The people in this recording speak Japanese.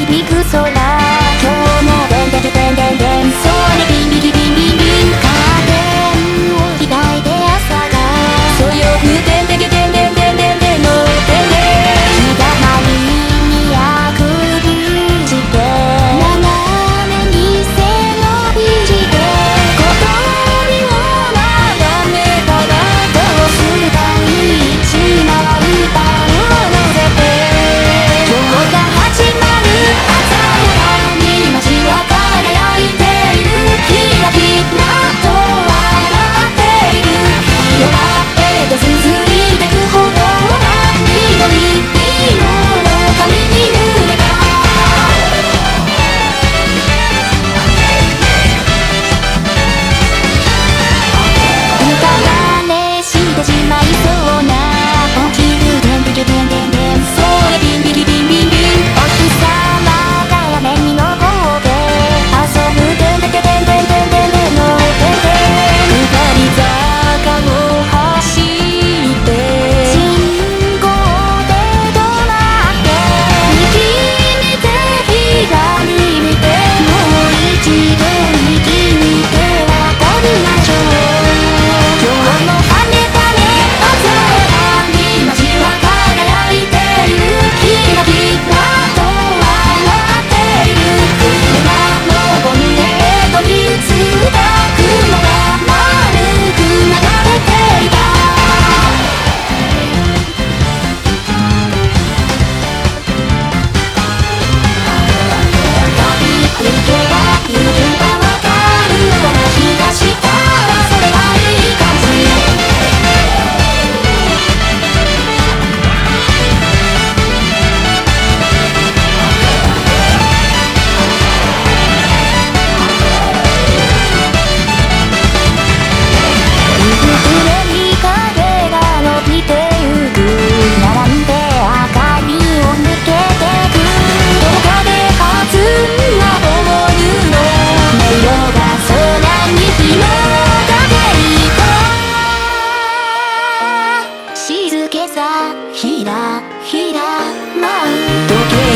響く空、今日もでんでんでんでんでん、それビンビリビンビンビン、カーテンを開いて朝がそよぐ、でんでけでんでんでんでんでんのでんでん、日だまりにあくびして斜めに背伸びして小鳥を眺めたらどうするかい、一枚歌を乗せて今日が始まる、朝やかに街は輝いている、キラキラと笑っている、夜へと続いてくほど緑色の髪に濡れた歌がねしてしまいそうな起きる、でんでけでんでんでん、それビンビリビンビンビン、お日様が屋根に登って遊ぶ、でんでけでんでんでんでんでんのでんでん、下り坂を走って信号で止まって右見て左見てもう一度右見て渡りましょう、今日も晴れたね、鮮やかに街は輝いている、キラキラと笑っている、車のボンネットについた雲が丸く流れていた、飛び行けば行けばわかる、この日がしたらそれがいい感じ、上に影が伸びてゆく、並んで明かりを抜けてく、どこかで弾んだボールの音色が空に広がっていた、静けさひらひら舞う時計